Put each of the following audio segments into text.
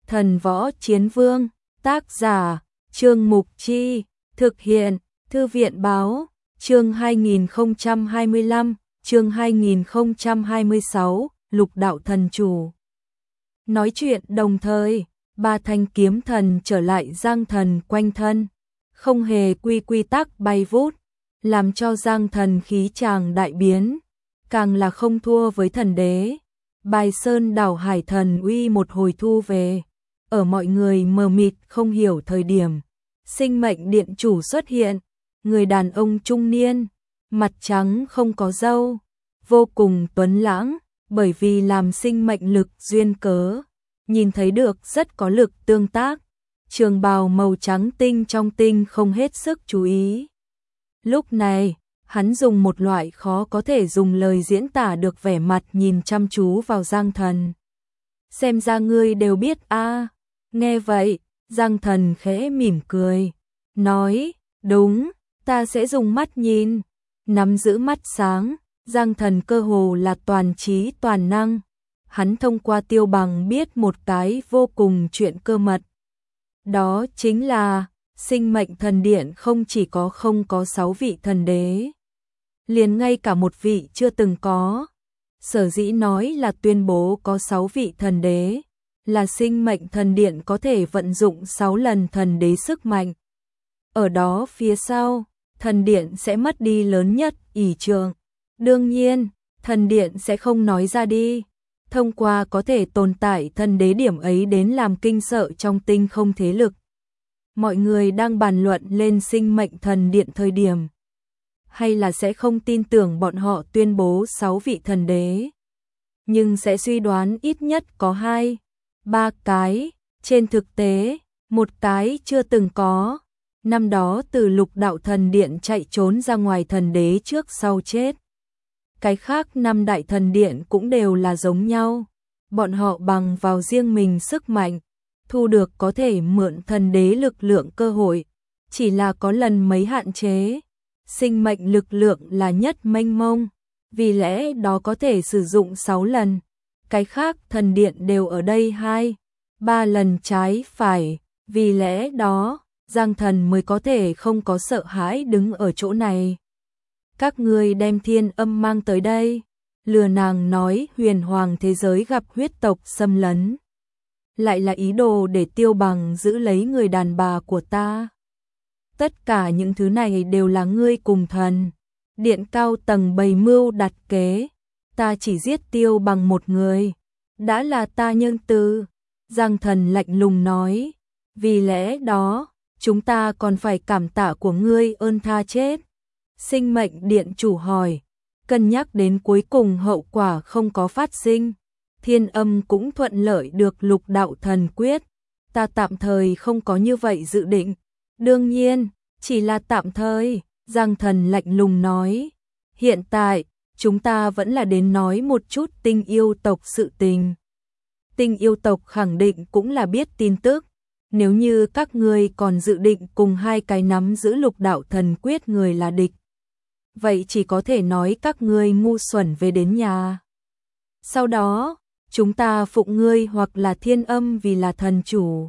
Thần Võ Chiến Vương, tác giả, Trương Mục Chi, thực hiện, Thư viện Báo, chương 2025, chương 2026, Lục Đạo Thần Chủ. Nói chuyện đồng thời, ba thanh kiếm thần trở lại Giang Thần quanh thân, không hề quy tắc bay vút, làm cho Giang Thần khí tràng đại biến, càng là không thua với thần đế. Bài Sơn đảo hải thần uy một hồi thu về, ở mọi người mờ mịt không hiểu thời điểm, sinh mệnh điện chủ xuất hiện, người đàn ông trung niên, mặt trắng không có râu, vô cùng tuấn lãng, bởi vì làm sinh mệnh lực duyên cớ, nhìn thấy được rất có lực tương tác, trường bào màu trắng tinh trong tinh không hết sức chú ý. Lúc này, hắn dùng một loại khó có thể dùng lời diễn tả được vẻ mặt nhìn chăm chú vào Giang Thần. Xem ra ngươi đều biết a. Nghe vậy, Giang Thần khẽ mỉm cười, nói, đúng, ta sẽ dùng mắt nhìn. Nắm giữ mắt sáng, Giang Thần cơ hồ là toàn trí toàn năng. Hắn thông qua Tiêu Bằng biết một cái vô cùng chuyện cơ mật. Đó chính là, sinh mệnh thần điện không có 6 vị thần đế. Liền ngay cả một vị chưa từng có. Sở dĩ nói là tuyên bố có 6 vị thần đế, là sinh mệnh thần điện có thể vận dụng 6 lần thần đế sức mạnh. Ở đó phía sau, thần điện sẽ mất đi lớn nhất ỷ trường. Đương nhiên, thần điện sẽ không nói ra đi. Thông qua có thể tồn tại thần đế điểm ấy đến làm kinh sợ trong tinh không thế lực. Mọi người đang bàn luận lên sinh mệnh thần điện thời điểm. Hay là sẽ không tin tưởng bọn họ tuyên bố 6 vị thần đế. Nhưng sẽ suy đoán ít nhất có 2, 3 cái. Trên thực tế, một cái chưa từng có. Năm đó từ Lục Đạo Thần Điện chạy trốn ra ngoài thần đế trước sau chết. Cái khác 5 đại thần điện cũng đều là giống nhau. Bọn họ bằng vào riêng mình sức mạnh, thu được có thể mượn thần đế lực lượng cơ hội. Chỉ là có lần mấy hạn chế. Sinh mệnh lực lượng là nhất mênh mông, vì lẽ đó có thể sử dụng 6 lần. Cái khác thần điện đều ở đây 2, 3 lần trái phải, vì lẽ đó, Giang Thần mới có thể không có sợ hãi đứng ở chỗ này. Các ngươi đem Thiên Âm mang tới đây, lừa nàng nói huyền hoàng thế giới gặp huyết tộc xâm lấn. Lại là ý đồ để Tiêu Bằng giữ lấy người đàn bà của ta. Tất cả những thứ này đều là ngươi cùng thần điện cao tầng bày mưu đặt kế. Ta chỉ giết Tiêu Bằng một người, đã là ta nhân từ. Giang Thần lạnh lùng nói, vì lẽ đó, chúng ta còn phải cảm tạ của ngươi ơn tha chết. Sinh mệnh điện chủ hỏi, cân nhắc đến cuối cùng hậu quả không có phát sinh. Thiên Âm cũng thuận lợi được Lục Đạo Thần Quyết. Ta tạm thời không có như vậy dự định. Đương nhiên, chỉ là tạm thời, Giang Thần lạnh lùng nói. Hiện tại, chúng ta vẫn là đến nói một chút tinh yêu tộc sự tình. Tinh yêu tộc khẳng định cũng là biết tin tức. Nếu như các ngươi còn dự định cùng 2 cái nắm giữ Lục Đạo Thần Quyết người là địch, vậy chỉ có thể nói các ngươi ngu xuẩn về đến nhà. Sau đó, chúng ta phụng ngươi hoặc là Thiên Âm vì là thần chủ.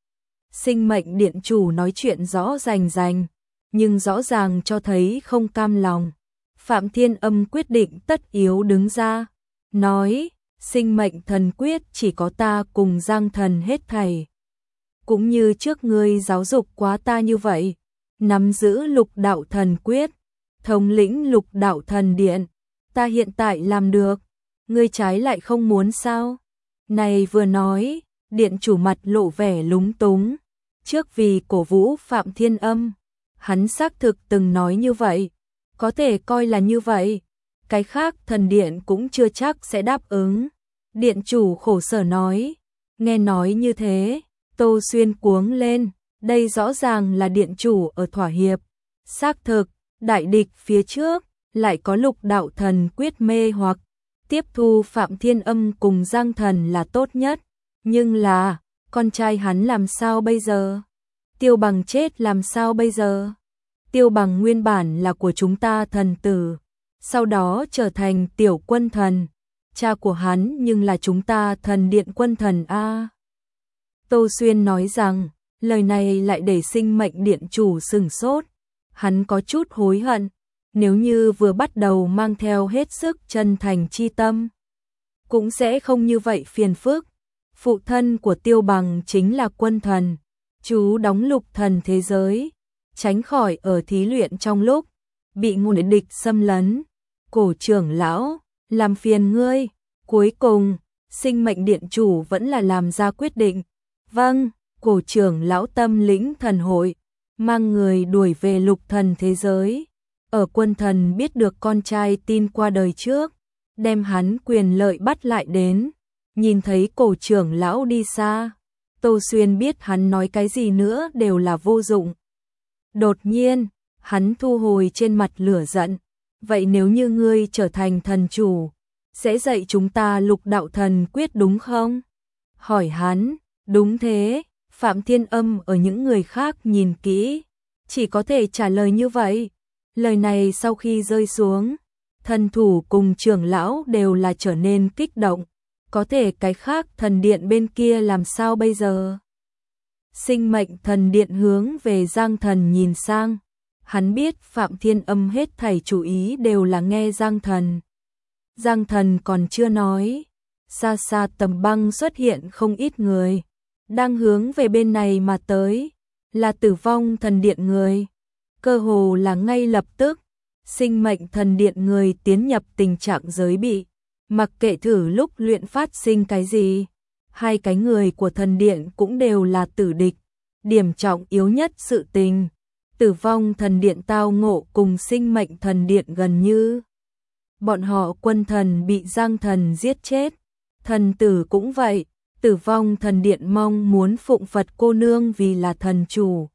Sinh mệnh điện chủ nói chuyện rõ rành, nhưng rõ ràng cho thấy không cam lòng. Phạm Thiên Âm quyết định tất yếu đứng ra, nói, sinh mệnh thần quyết chỉ có ta cùng Giang Thần hết thảy. Cũng như trước ngươi giáo dục quá ta như vậy, nắm giữ Lục Đạo Thần Quyết, thống lĩnh Lục Đạo Thần Điện, ta hiện tại làm được, ngươi trái lại không muốn sao? Này vừa nói, điện chủ mặt lộ vẻ lúng túng. Trước vì cổ vũ Phạm Thiên Âm, hắn xác thực từng nói như vậy, có thể coi là như vậy. Cái khác thần điện cũng chưa chắc sẽ đáp ứng. Điện chủ khổ sở nói, nghe nói như thế, Tô Xuyên cuống lên, đây rõ ràng là điện chủ ở thỏa hiệp. Xác thực, đại địch phía trước, lại có Lục Đạo Thần Quyết mê hoặc, tiếp thu Phạm Thiên Âm cùng Giang Thần là tốt nhất. Nhưng là, con trai hắn làm sao bây giờ? Tiêu Bằng chết làm sao bây giờ? Tiêu Bằng nguyên bản là của chúng ta thần tử, sau đó trở thành tiểu quân thần. Cha của hắn nhưng là chúng ta thần điện quân thần a. Tô Xuyên nói rằng, lời này lại để sinh mệnh điện chủ sửng sốt. Hắn có chút hối hận, nếu như vừa bắt đầu mang theo hết sức chân thành chi tâm, cũng sẽ không như vậy phiền phức. Phụ thân của Tiêu Bằng chính là quân thần, chú đóng lục thần thế giới, tránh khỏi ở thí luyện trong lúc bị ngụy địch xâm lấn. Cổ trưởng lão, làm phiền ngươi. Cuối cùng, sinh mệnh điện chủ vẫn là làm ra quyết định. Vâng, cổ trưởng lão tâm lĩnh thần hội, mang người đuổi về lục thần thế giới. Ở quân thần biết được con trai tin qua đời trước, đem hắn quyền lợi bắt lại đến. Nhìn thấy cổ trưởng lão đi xa, Tô Xuyên biết hắn nói cái gì nữa đều là vô dụng. Đột nhiên, hắn thu hồi trên mặt lửa giận. Vậy nếu như ngươi trở thành thần chủ, sẽ dạy chúng ta lục đạo thần quyết đúng không? Hỏi hắn, đúng thế. Phạm Thiên Âm ở những người khác nhìn kỹ, chỉ có thể trả lời như vậy. Lời này sau khi rơi xuống, thần thủ cùng trưởng lão đều là trở nên kích động. Có thể cái khác thần điện bên kia làm sao bây giờ? Sinh mệnh thần điện hướng về Giang Thần nhìn sang. Hắn biết Phạm Thiên Âm hết thảy chú ý đều là nghe Giang Thần. Giang Thần còn chưa nói, xa xa tầng băng xuất hiện không ít người, đang hướng về bên này mà tới, là Tử Vong thần điện người. Cơ hồ là ngay lập tức, sinh mệnh thần điện người tiến nhập tình trạng giới bị, mặc kệ thử lúc luyện phát sinh cái gì, hai cái người của thần điện cũng đều là tử địch. Điểm trọng yếu nhất sự tình, Tử Vong thần điện tao ngộ cùng sinh mệnh thần điện gần như. Bọn họ quân thần bị Giang Thần giết chết, thần tử cũng vậy. Tử Vong thần điện mong muốn phụng Phật cô nương vì là thần chủ.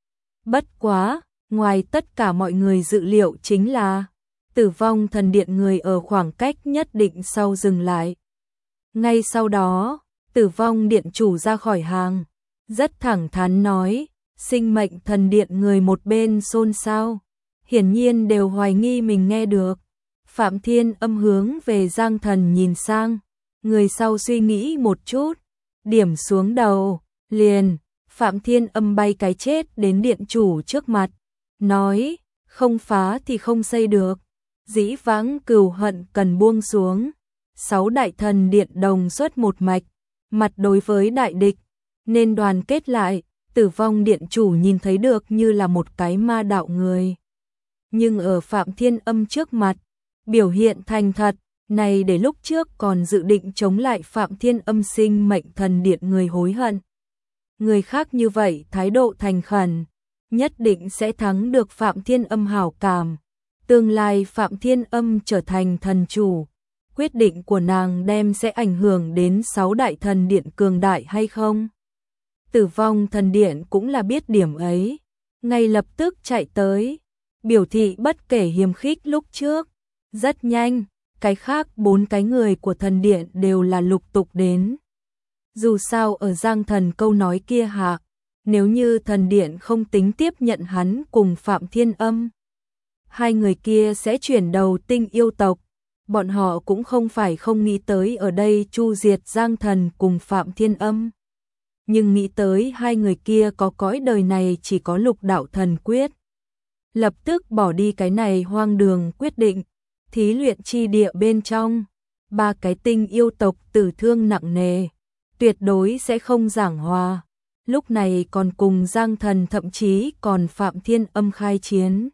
Bất quá, ngoài tất cả mọi người dự liệu chính là Tử Vong thần điện người ở khoảng cách nhất định sau dừng lại. Ngay sau đó, Tử Vong điện chủ ra khỏi hàng, rất thẳng thắn nói, sinh mệnh thần điện người một bên xôn xao, hiển nhiên đều hoài nghi mình nghe được. Phạm Thiên Âm hướng về Giang Thần nhìn sang, người sau suy nghĩ một chút, điểm xuống đầu, liền, Phạm Thiên Âm bay cái chết đến điện chủ trước mặt, nói, không phá thì không xây được, dĩ vãng cừu hận cần buông xuống. 6 đại thần điện đồng xuất một mạch, mặt đối với đại địch, nên đoàn kết lại. Tử Vong điện chủ nhìn thấy được như là một cái ma đạo người. Nhưng ở Phạm Thiên Âm trước mặt, biểu hiện thành thật, này để lúc trước còn dự định chống lại Phạm Thiên Âm sinh mệnh thần điện người hối hận. Người khác như vậy thái độ thành khẩn, nhất định sẽ thắng được Phạm Thiên Âm hảo cảm. Tương lai Phạm Thiên Âm trở thành thần chủ, quyết định của nàng đem sẽ ảnh hưởng đến 6 đại thần điện cường đại hay không? Tử Vong thần điện cũng là biết điểm ấy, ngay lập tức chạy tới, biểu thị bất kể hiềm khích lúc trước. Rất nhanh, cái khác 4 cái người của thần điện đều là lục tục đến. Dù sao ở Giang Thần câu nói kia hạ, nếu như thần điện không tính tiếp nhận hắn cùng Phạm Thiên Âm, hai người kia sẽ chuyển đầu tinh yêu tộc. Bọn họ cũng không phải không nghĩ tới ở đây chu diệt Giang Thần cùng Phạm Thiên Âm. Nhưng nghĩ tới hai người kia có cõi đời này chỉ có lục đạo thần quyết. Lập tức bỏ đi cái này hoang đường quyết định. Thí luyện chi địa bên trong, 3 cái tinh yêu tộc tử thương nặng nề, tuyệt đối sẽ không giảng hòa. Lúc này còn cùng Giang Thần thậm chí còn Phạm Thiên Âm khai chiến.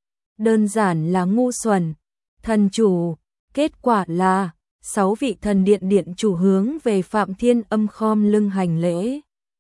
Đơn giản là ngu xuẩn. Thần chủ, kết quả là 6 vị thần điện điện chủ hướng về Phạm Thiên Âm khom lưng hành lễ.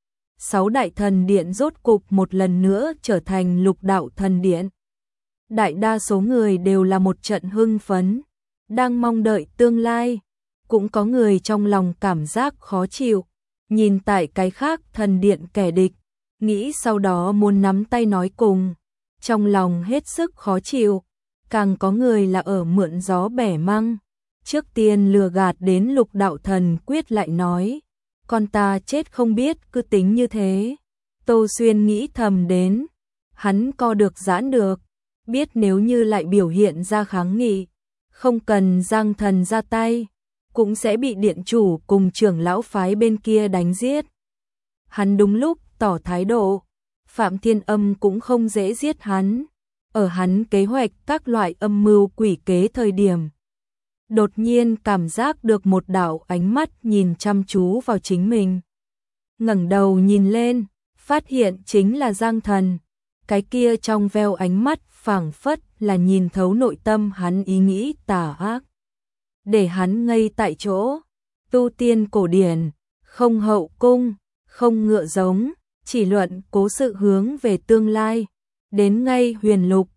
6 đại thần điện rốt cục một lần nữa trở thành lục đạo thần điện. Đại đa số người đều là một trận hưng phấn, đang mong đợi tương lai. Cũng có người trong lòng cảm giác khó chịu, nhìn tại cái khác thần điện kẻ địch, nghĩ sau đó muốn nắm tay nói cùng, trong lòng hết sức khó chịu. Càng có người là ở mượn gió bẻ măng, trước tiên lừa gạt đến lục đạo thần quyết lại nói, con ta chết không biết cứ tính như thế. Tô Xuyên nghĩ thầm đến, hắn co được giãn được, biết nếu như lại biểu hiện ra kháng nghị, không cần Giang Thần ra tay, cũng sẽ bị điện chủ cùng trưởng lão phái bên kia đánh giết. hắn đúng lúc tỏ thái độ. Phạm Thiên Âm cũng không dễ giết hắn. Ở hắn kế hoạch các loại âm mưu quỷ kế thời điểm, đột nhiên cảm giác được một đạo ánh mắt nhìn chăm chú vào chính mình. Ngẩng đầu nhìn lên, phát hiện chính là Giang Thần. Cái kia trong veo ánh mắt phảng phất là nhìn thấu nội tâm hắn ý nghĩ tà ác. Để hắn ngây tại chỗ, tu tiên cổ điển, không hậu cung, không ngựa giống, chỉ luận cố sự hướng về tương lai. Đến ngay huyền lục,